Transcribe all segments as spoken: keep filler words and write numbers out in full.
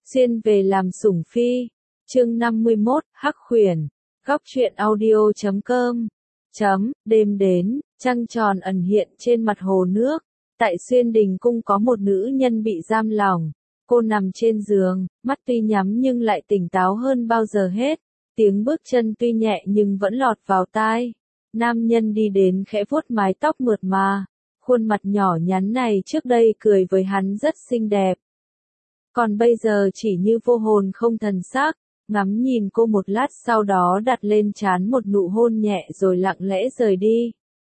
Xuyên về làm sủng phi. Chương năm mươi mốt, Hắc Khuyển. Góc truyện audio chấm com. Chấm, đêm đến, trăng tròn ẩn hiện trên mặt hồ nước. Tại Xuyên Đình Cung có một nữ nhân bị giam lỏng. Cô nằm trên giường, mắt tuy nhắm nhưng lại tỉnh táo hơn bao giờ hết. Tiếng bước chân tuy nhẹ nhưng vẫn lọt vào tai. Nam nhân đi đến khẽ vuốt mái tóc mượt mà. Khuôn mặt nhỏ nhắn này trước đây cười với hắn rất xinh đẹp. Còn bây giờ chỉ như vô hồn không thần sắc, ngắm nhìn cô một lát sau đó đặt lên trán một nụ hôn nhẹ rồi lặng lẽ rời đi.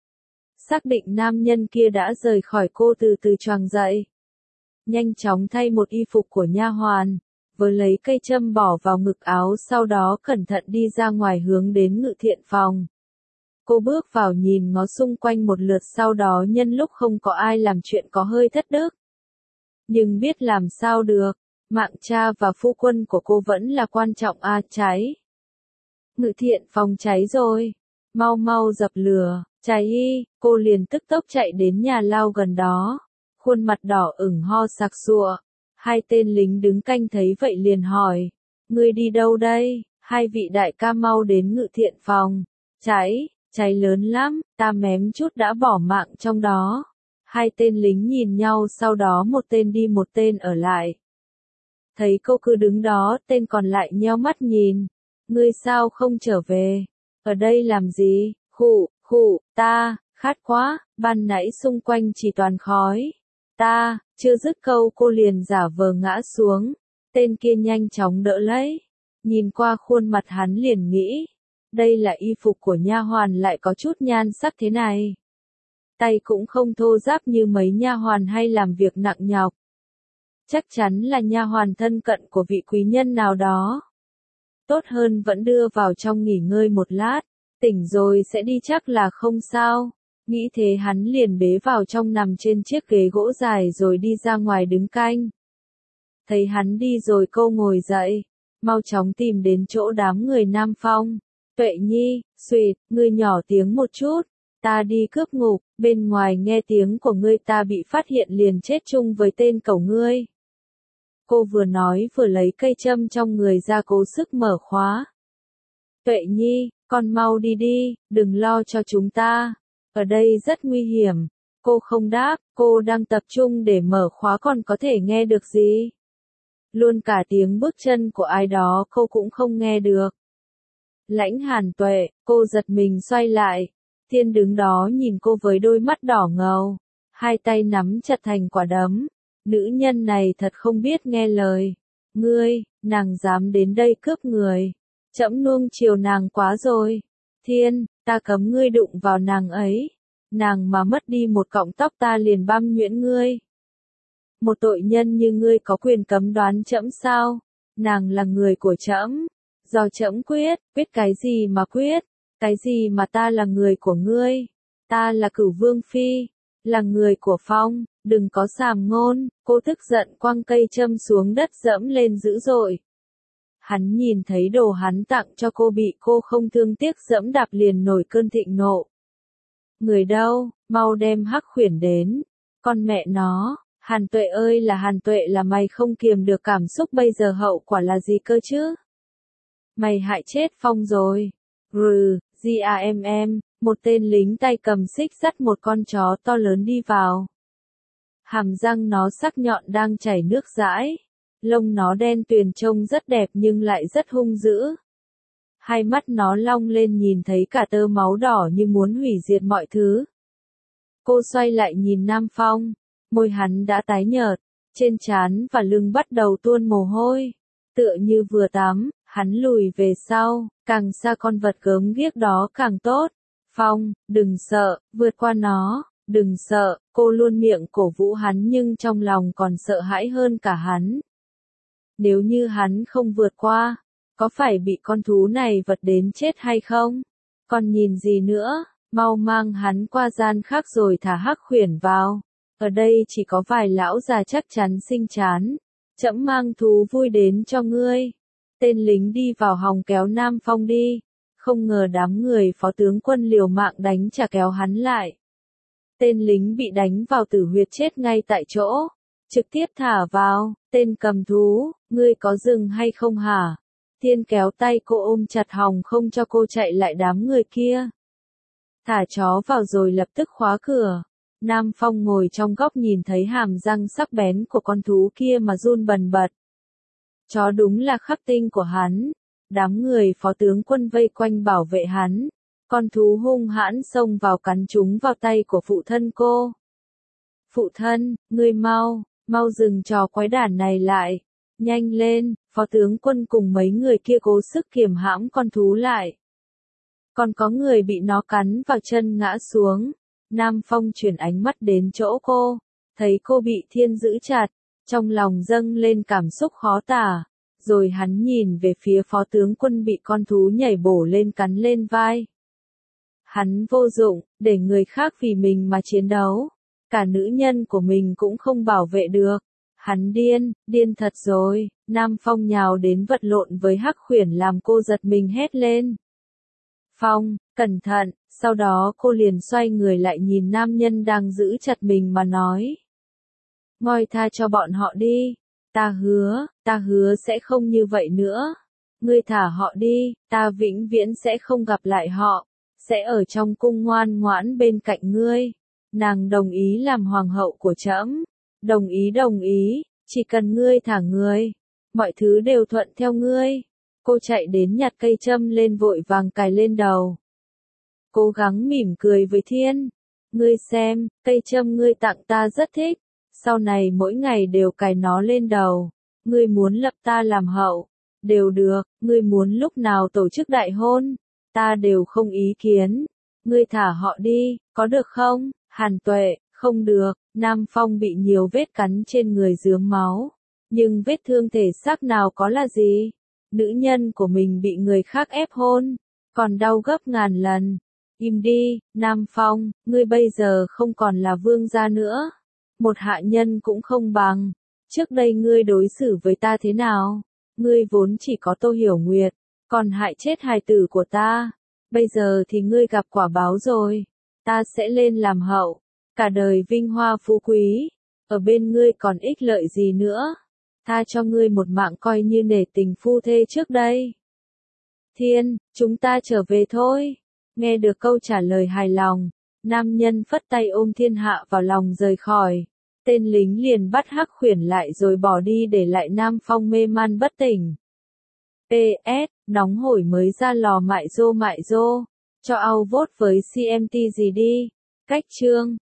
Xác định nam nhân kia đã rời khỏi cô từ từ choàng dậy. Nhanh chóng thay một y phục của nha hoàn, vừa lấy cây châm bỏ vào ngực áo sau đó cẩn thận đi ra ngoài hướng đến ngự thiện phòng. Cô bước vào nhìn ngó xung quanh một lượt sau đó nhân lúc không có ai làm chuyện có hơi thất đức. Nhưng biết làm sao được, mạng cha và phu quân của cô vẫn là quan trọng à cháy. Ngự thiện phòng cháy rồi, mau mau dập lửa, cháy y, cô liền tức tốc chạy đến nhà lao gần đó. Khuôn mặt đỏ ửng ho sặc sụa, hai tên lính đứng canh thấy vậy liền hỏi, ngươi đi đâu đây, hai vị đại ca mau đến ngự thiện phòng, cháy, cháy lớn lắm, ta mém chút đã bỏ mạng trong đó. Hai tên lính nhìn nhau sau đó một tên đi một tên ở lại. Thấy cô cứ đứng đó, tên còn lại nheo mắt nhìn. Ngươi sao không trở về? Ở đây làm gì? Khụ, khụ, ta, khát quá, ban nãy xung quanh chỉ toàn khói. Ta, chưa dứt câu cô liền giả vờ ngã xuống. Tên kia nhanh chóng đỡ lấy. Nhìn qua khuôn mặt hắn liền nghĩ. Đây là y phục của nha hoàn lại có chút nhan sắc thế này. Tay cũng không thô ráp như mấy nha hoàn hay làm việc nặng nhọc. Chắc chắn là nha hoàn thân cận của vị quý nhân nào đó. Tốt hơn vẫn đưa vào trong nghỉ ngơi một lát, tỉnh rồi sẽ đi chắc là không sao. Nghĩ thế hắn liền bế vào trong nằm trên chiếc ghế gỗ dài rồi đi ra ngoài đứng canh. Thấy hắn đi rồi cô ngồi dậy, mau chóng tìm đến chỗ đám người Nam Phong. Tuệ Nhi, xuyệt, ngươi nhỏ tiếng một chút. Ta đi cướp ngục, bên ngoài nghe tiếng của ngươi ta bị phát hiện liền chết chung với tên cẩu ngươi. Cô vừa nói vừa lấy cây châm trong người ra cố sức mở khóa. Tuệ Nhi, con mau đi đi, đừng lo cho chúng ta. Ở đây rất nguy hiểm. Cô không đáp, cô đang tập trung để mở khóa còn có thể nghe được gì. Luôn cả tiếng bước chân của ai đó cô cũng không nghe được. Lãnh Hàn Tuệ, cô giật mình xoay lại. Thiên đứng đó nhìn cô với đôi mắt đỏ ngầu, hai tay nắm chặt thành quả đấm. Nữ nhân này thật không biết nghe lời. Ngươi, nàng dám đến đây cướp người. Trẫm nuông chiều nàng quá rồi. Thiên, ta cấm ngươi đụng vào nàng ấy. Nàng mà mất đi một cọng tóc ta liền băm nhuyễn ngươi. Một tội nhân như ngươi có quyền cấm đoán trẫm sao? Nàng là người của trẫm. Do trẫm quyết, quyết cái gì mà quyết? Cái gì mà ta là người của ngươi? Ta là Cửu Vương Phi, là người của Phong, đừng có sàm ngôn. Cô tức giận quăng cây châm xuống đất dẫm lên dữ dội. Hắn nhìn thấy đồ hắn tặng cho cô bị cô không thương tiếc dẫm đạp liền nổi cơn thịnh nộ. Người đâu, mau đem Hắc Khuyển đến. Con mẹ nó, Hàn Tuệ ơi là Hàn Tuệ là mày không kiềm được cảm xúc bây giờ hậu quả là gì cơ chứ? Mày hại chết Phong rồi. Rừ, giam, một tên lính tay cầm xích dắt một con chó to lớn đi vào. Hàm răng nó sắc nhọn đang chảy nước dãi. Lông nó đen tuyền trông rất đẹp nhưng lại rất hung dữ. Hai mắt nó long lên nhìn thấy cả tơ máu đỏ như muốn hủy diệt mọi thứ. Cô xoay lại nhìn Nam Phong, môi hắn đã tái nhợt, trên trán và lưng bắt đầu tuôn mồ hôi. Tựa như vừa tắm, hắn lùi về sau, càng xa con vật gớm ghiếc đó càng tốt. Phong, đừng sợ, vượt qua nó, đừng sợ, cô luôn miệng cổ vũ hắn nhưng trong lòng còn sợ hãi hơn cả hắn. Nếu như hắn không vượt qua, có phải bị con thú này vật đến chết hay không? Còn nhìn gì nữa, mau mang hắn qua gian khác rồi thả Hắc Khuyển vào. Ở đây chỉ có vài lão già chắc chắn sinh chán. Trẫm mang thú vui đến cho ngươi. Tên lính đi vào hòng kéo Nam Phong đi. Không ngờ đám người phó tướng quân liều mạng đánh trả kéo hắn lại. Tên lính bị đánh vào tử huyệt chết ngay tại chỗ. trực tiếp thả vào, tên cầm thú, ngươi có dừng hay không hả? Thiên kéo tay cô ôm chặt hòng không cho cô chạy lại đám người kia. Thả chó vào rồi lập tức khóa cửa. Nam Phong ngồi trong góc nhìn thấy hàm răng sắc bén của con thú kia mà run bần bật. Chó đúng là khắc tinh của hắn. Đám người phó tướng quân vây quanh bảo vệ hắn. Con thú hung hãn xông vào cắn trúng vào tay của phụ thân cô. Phụ thân, ngươi mau, mau dừng trò quái đản này lại. Nhanh lên, phó tướng quân cùng mấy người kia cố sức kiềm hãm con thú lại. Còn có người bị nó cắn vào chân ngã xuống. Nam Phong chuyển ánh mắt đến chỗ cô, thấy cô bị Thiên giữ chặt, trong lòng dâng lên cảm xúc khó tả, rồi hắn nhìn về phía phó tướng quân bị con thú nhảy bổ lên cắn lên vai. Hắn vô dụng, để người khác vì mình mà chiến đấu, cả nữ nhân của mình cũng không bảo vệ được. Hắn điên, điên thật rồi. Nam Phong nhào đến vật lộn với Hắc Khuyển làm cô giật mình hét lên. Phong, cẩn thận, sau đó cô liền xoay người lại nhìn nam nhân đang giữ chặt mình mà nói. Moi tha cho bọn họ đi, ta hứa, ta hứa sẽ không như vậy nữa. Ngươi thả họ đi, ta vĩnh viễn sẽ không gặp lại họ, sẽ ở trong cung ngoan ngoãn bên cạnh ngươi. Nàng đồng ý làm hoàng hậu của trẫm. Đồng ý đồng ý, chỉ cần ngươi thả người, mọi thứ đều thuận theo ngươi. Cô chạy đến nhặt cây châm lên vội vàng cài lên đầu. Cố gắng mỉm cười với Thiên. Ngươi xem, cây châm ngươi tặng ta rất thích. Sau này mỗi ngày đều cài nó lên đầu. Ngươi muốn lập ta làm hậu. Đều được, ngươi muốn lúc nào tổ chức đại hôn. Ta đều không ý kiến. Ngươi thả họ đi, có được không? Hàn Tuệ, không được. Nam Phong bị nhiều vết cắn trên người rướm máu. Nhưng vết thương thể xác nào có là gì? Nữ nhân của mình bị người khác ép hôn. Còn đau gấp ngàn lần. Im đi, Nam Phong, ngươi bây giờ không còn là vương gia nữa. Một hạ nhân cũng không bằng. Trước đây ngươi đối xử với ta thế nào? Ngươi vốn chỉ có Tô Hiểu Nguyệt, còn hại chết hài tử của ta. Bây giờ thì ngươi gặp quả báo rồi. Ta sẽ lên làm hậu. Cả đời vinh hoa phú quý. Ở bên ngươi còn ích lợi gì nữa? Tha cho ngươi một mạng coi như nể tình phu thê trước đây. Thiên, chúng ta trở về thôi. Nghe được câu trả lời hài lòng, nam nhân phất tay ôm Thiên Hạ vào lòng rời khỏi. Tên lính liền bắt Hắc Khuyển lại rồi bỏ đi để lại Nam Phong mê man bất tỉnh. pê ét, nóng hổi mới ra lò mại rô mại rô. Cho ao vote với xê em tê gì đi. Cách chương